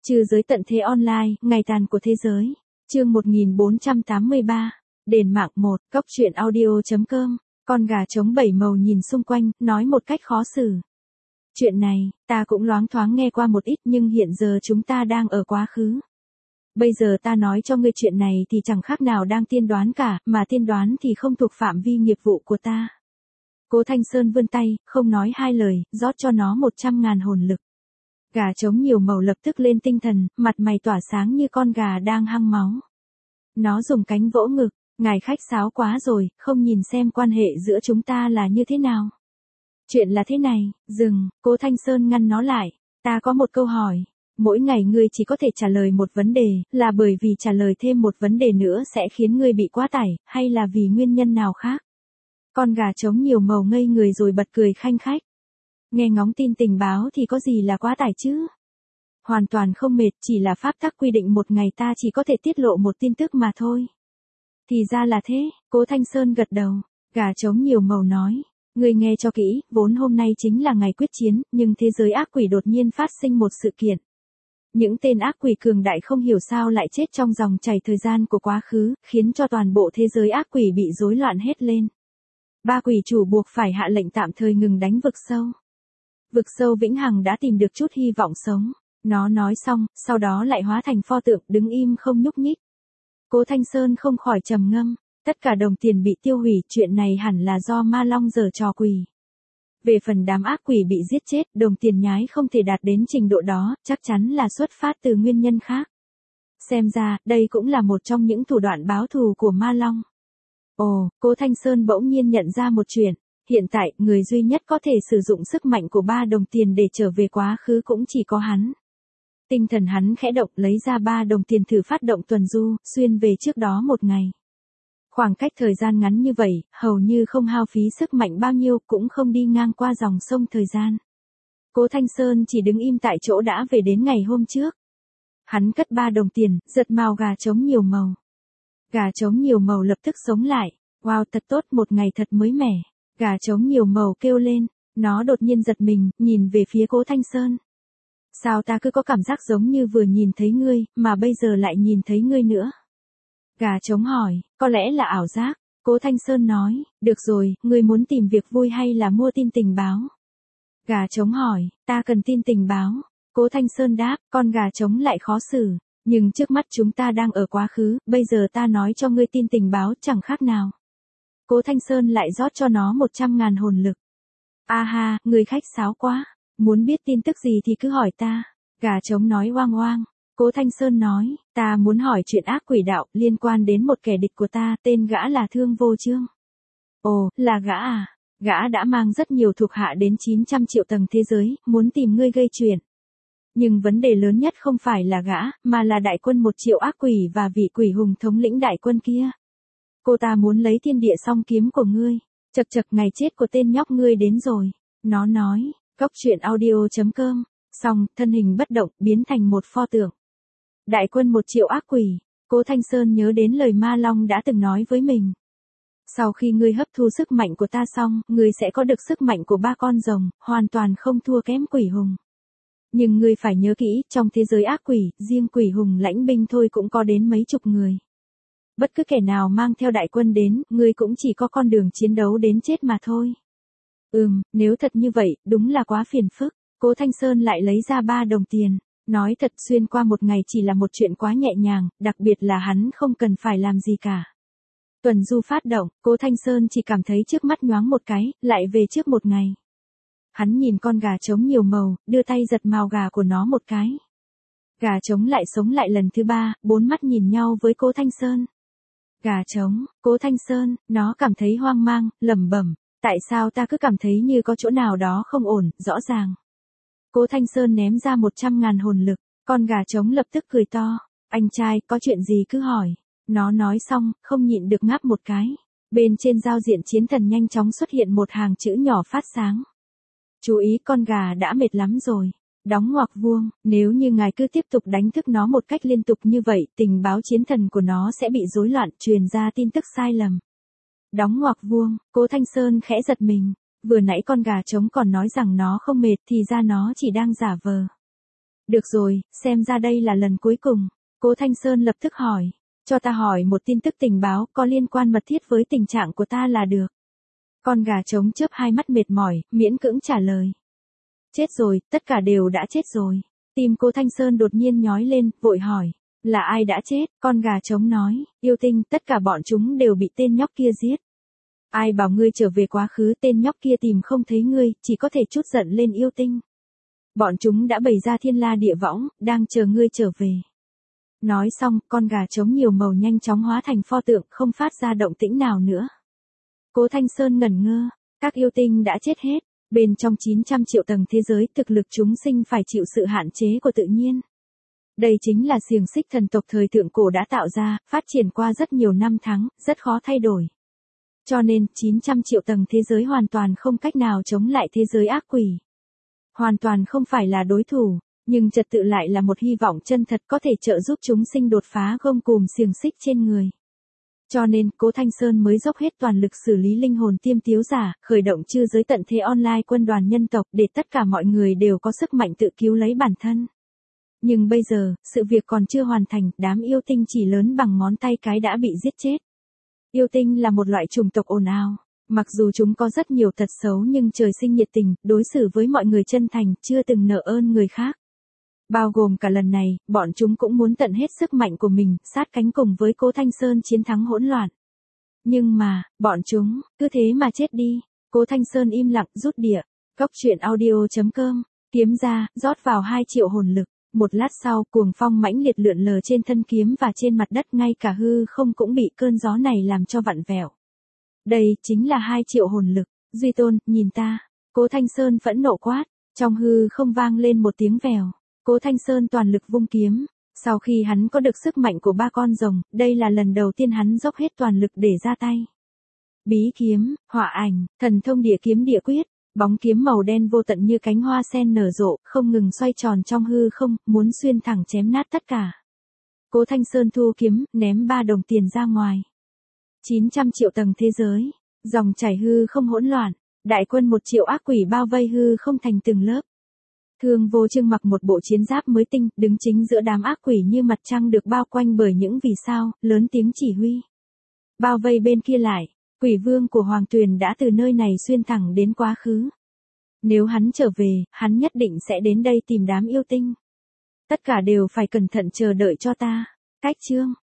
Trừ giới tận thế online, ngày tàn của thế giới. Chương 1483. Đền mạng 1, Cóc truyện audio.com. Con gà trống bảy màu nhìn xung quanh, nói một cách khó xử. Chuyện này, ta cũng loáng thoáng nghe qua một ít nhưng hiện giờ chúng ta đang ở quá khứ. Bây giờ ta nói cho ngươi chuyện này thì chẳng khác nào đang tiên đoán cả, mà tiên đoán thì không thuộc phạm vi nghiệp vụ của ta. Cố Thanh Sơn vươn tay, không nói hai lời, rót cho nó 100.000 hồn lực. Gà trống nhiều màu lập tức lên tinh thần, mặt mày tỏa sáng như con gà đang hăng máu. Nó dùng cánh vỗ ngực, ngài khách sáo quá rồi, không nhìn xem quan hệ giữa chúng ta là như thế nào. Chuyện là thế này, dừng, Cố Thanh Sơn ngăn nó lại, ta có một câu hỏi. Mỗi ngày ngươi chỉ có thể trả lời một vấn đề, là bởi vì trả lời thêm một vấn đề nữa sẽ khiến ngươi bị quá tải, hay là vì nguyên nhân nào khác? Con gà trống nhiều màu ngây người rồi bật cười khanh khách. Nghe ngóng tin tình báo thì có gì là quá tải chứ? Hoàn toàn không mệt, chỉ là pháp tắc quy định một ngày ta chỉ có thể tiết lộ một tin tức mà thôi. Thì ra là thế, Cố Thanh Sơn gật đầu, gà trống nhiều màu nói. Ngươi nghe cho kỹ, vốn hôm nay chính là ngày quyết chiến, nhưng thế giới ác quỷ đột nhiên phát sinh một sự kiện. Những tên ác quỷ cường đại không hiểu sao lại chết trong dòng chảy thời gian của quá khứ, khiến cho toàn bộ thế giới ác quỷ bị rối loạn hết lên. Ba quỷ chủ buộc phải hạ lệnh tạm thời ngừng đánh vực sâu. Vực sâu vĩnh hằng đã tìm được chút hy vọng sống. Nó nói xong, sau đó lại hóa thành pho tượng đứng im không nhúc nhích. Cố Thanh Sơn không khỏi trầm ngâm. Tất cả đồng tiền bị tiêu hủy, chuyện này hẳn là do Ma Long giở trò quỷ. Về phần đám ác quỷ bị giết chết, đồng tiền nhái không thể đạt đến trình độ đó, chắc chắn là xuất phát từ nguyên nhân khác. Xem ra, đây cũng là một trong những thủ đoạn báo thù của Ma Long. Ồ, Cố Thanh Sơn bỗng nhiên nhận ra một chuyện. Hiện tại, người duy nhất có thể sử dụng sức mạnh của 3 đồng tiền để trở về quá khứ cũng chỉ có hắn. Tinh thần hắn khẽ động lấy ra 3 đồng tiền thử phát động tuần du, xuyên về trước đó một ngày. Khoảng cách thời gian ngắn như vậy, hầu như không hao phí sức mạnh bao nhiêu, cũng không đi ngang qua dòng sông thời gian. Cố Thanh Sơn chỉ đứng im tại chỗ đã về đến ngày hôm trước. Hắn cất 3 đồng tiền, giật mào gà trống nhiều màu. Gà trống nhiều màu lập tức sống lại. Wow, thật tốt, một ngày thật mới mẻ. Gà trống nhiều màu kêu lên. Nó đột nhiên giật mình, nhìn về phía Cố Thanh Sơn. Sao ta cứ có cảm giác giống như vừa nhìn thấy ngươi, mà bây giờ lại nhìn thấy ngươi nữa? Gà trống hỏi, có lẽ là ảo giác. Cố Thanh Sơn nói, được rồi, ngươi muốn tìm việc vui hay là mua tin tình báo? Gà trống hỏi, ta cần tin tình báo. Cố Thanh Sơn đáp, con gà trống lại khó xử. Nhưng trước mắt chúng ta đang ở quá khứ, bây giờ ta nói cho ngươi tin tình báo chẳng khác nào. Cố Thanh Sơn lại rót cho nó 100.000 hồn lực. A ha, ngươi khách sáo quá. Muốn biết tin tức gì thì cứ hỏi ta. Gà trống nói oang oang. Cố Thanh Sơn nói, ta muốn hỏi chuyện ác quỷ đạo liên quan đến một kẻ địch của ta, tên gã là Thương Vô Chương. Ồ, là gã à? Gã đã mang rất nhiều thuộc hạ đến 900 triệu tầng thế giới, muốn tìm ngươi gây chuyện. Nhưng vấn đề lớn nhất không phải là gã, mà là đại quân 1 triệu ác quỷ và vị quỷ hùng thống lĩnh đại quân kia. Cô ta muốn lấy thiên địa song kiếm của ngươi. Chậc chậc, ngày chết của tên nhóc ngươi đến rồi. Nó nói, Cóc truyện audio.com. Xong, thân hình bất động, biến thành một pho tượng. Đại quân 1 triệu ác quỷ. Cố Thanh Sơn nhớ đến lời Ma Long đã từng nói với mình. Sau khi ngươi hấp thu sức mạnh của ta xong, ngươi sẽ có được sức mạnh của 3 con rồng, hoàn toàn không thua kém quỷ hùng. Nhưng ngươi phải nhớ kỹ, trong thế giới ác quỷ, riêng quỷ hùng lãnh binh thôi cũng có đến mấy chục người. Bất cứ kẻ nào mang theo đại quân đến, ngươi cũng chỉ có con đường chiến đấu đến chết mà thôi. Nếu thật như vậy, đúng là quá phiền phức. Cố Thanh Sơn lại lấy ra 3 đồng tiền. Nói thật, xuyên qua một ngày chỉ là một chuyện quá nhẹ nhàng, đặc biệt là hắn không cần phải làm gì cả. Tuần du phát động, Cố Thanh Sơn chỉ cảm thấy trước mắt nhoáng một cái, lại về trước một ngày. Hắn nhìn con gà trống nhiều màu, đưa tay giật mào gà của nó một cái. Gà trống lại sống lại lần thứ 3, 4 mắt nhìn nhau với Cố Thanh Sơn. Gà trống, Cố Thanh Sơn, nó cảm thấy hoang mang, lẩm bẩm, tại sao ta cứ cảm thấy như có chỗ nào đó không ổn, rõ ràng. Cố Thanh Sơn ném ra 100.000 hồn lực, con gà trống lập tức cười to, anh trai, có chuyện gì cứ hỏi. Nó nói xong, không nhịn được ngáp một cái. Bên trên giao diện chiến thần nhanh chóng xuất hiện một hàng chữ nhỏ phát sáng. Chú ý, con gà đã mệt lắm rồi. Đóng ngoặc vuông, nếu như ngài cứ tiếp tục đánh thức nó một cách liên tục như vậy, tình báo chiến thần của nó sẽ bị rối loạn, truyền ra tin tức sai lầm. Đóng ngoặc vuông, Cố Thanh Sơn khẽ giật mình. Vừa nãy con gà trống còn nói rằng nó không mệt thì ra nó chỉ đang giả vờ. Được rồi, xem ra đây là lần cuối cùng. Cố Thanh Sơn lập tức hỏi. Cho ta hỏi một tin tức tình báo có liên quan mật thiết với tình trạng của ta là được. Con gà trống chớp hai mắt mệt mỏi, miễn cưỡng trả lời. Chết rồi, tất cả đều đã chết rồi. Tim Cố Thanh Sơn đột nhiên nhói lên, vội hỏi. Là ai đã chết? Con gà trống nói. Yêu Tinh, tất cả bọn chúng đều bị tên nhóc kia giết. Ai bảo ngươi trở về quá khứ, tên nhóc kia tìm không thấy ngươi, chỉ có thể chút giận lên Yêu Tinh. Bọn chúng đã bày ra thiên la địa võng, đang chờ ngươi trở về. Nói xong, con gà trống nhiều màu nhanh chóng hóa thành pho tượng, không phát ra động tĩnh nào nữa. Cố Thanh Sơn ngẩn ngơ, các yêu tinh đã chết hết. Bên trong 900 triệu tầng thế giới, thực lực chúng sinh phải chịu sự hạn chế của tự nhiên. Đây chính là xiềng xích thần tộc thời thượng cổ đã tạo ra, phát triển qua rất nhiều năm tháng, rất khó thay đổi. Cho nên, 900 triệu tầng thế giới hoàn toàn không cách nào chống lại thế giới ác quỷ. Hoàn toàn không phải là đối thủ, nhưng trật tự lại là một hy vọng chân thật có thể trợ giúp chúng sinh đột phá gông cùm xiềng xích trên người. Cho nên, Cố Thanh Sơn mới dốc hết toàn lực xử lý linh hồn tiêm tiếu giả, khởi động chư giới tận thế online quân đoàn nhân tộc để tất cả mọi người đều có sức mạnh tự cứu lấy bản thân. Nhưng bây giờ, sự việc còn chưa hoàn thành, đám yêu tinh chỉ lớn bằng ngón tay cái đã bị giết chết. Yêu tinh là một loại chủng tộc ồn ào. Mặc dù chúng có rất nhiều tật xấu nhưng trời sinh nhiệt tình, đối xử với mọi người chân thành, chưa từng nợ ơn người khác. Bao gồm cả lần này, bọn chúng cũng muốn tận hết sức mạnh của mình, sát cánh cùng với Cố Thanh Sơn chiến thắng hỗn loạn. Nhưng mà, bọn chúng, cứ thế mà chết đi. Cố Thanh Sơn im lặng rút đĩa. Cốc truyện audio.com, kiếm ra, rót vào 2 triệu hồn lực. Một lát sau, cuồng phong mãnh liệt lượn lờ trên thân kiếm và trên mặt đất, ngay cả hư không cũng bị cơn gió này làm cho vặn vẹo. Đây chính là 2 triệu hồn lực. Duy Tôn, nhìn ta. Cố Thanh Sơn phẫn nộ quát. Trong hư không vang lên một tiếng vèo. Cố Thanh Sơn toàn lực vung kiếm. Sau khi hắn có được sức mạnh của 3 con rồng, đây là lần đầu tiên hắn dốc hết toàn lực để ra tay. Bí kiếm, họa ảnh, thần thông địa kiếm địa quyết. Bóng kiếm màu đen vô tận như cánh hoa sen nở rộ, không ngừng xoay tròn trong hư không, muốn xuyên thẳng chém nát tất cả. Cố Thanh Sơn thu kiếm, ném 3 đồng tiền ra ngoài. 900 triệu tầng thế giới, dòng chảy hư không hỗn loạn, đại quân 1 triệu ác quỷ bao vây hư không thành từng lớp. Thương Vô Trương mặc một bộ chiến giáp mới tinh, đứng chính giữa đám ác quỷ như mặt trăng được bao quanh bởi những vì sao, lớn tiếng chỉ huy. Bao vây bên kia lại, quỷ vương của Hoàng Tuyền đã từ nơi này xuyên thẳng đến quá khứ. Nếu hắn trở về, hắn nhất định sẽ đến đây tìm đám yêu tinh. Tất cả đều phải cẩn thận chờ đợi cho ta. Cách chương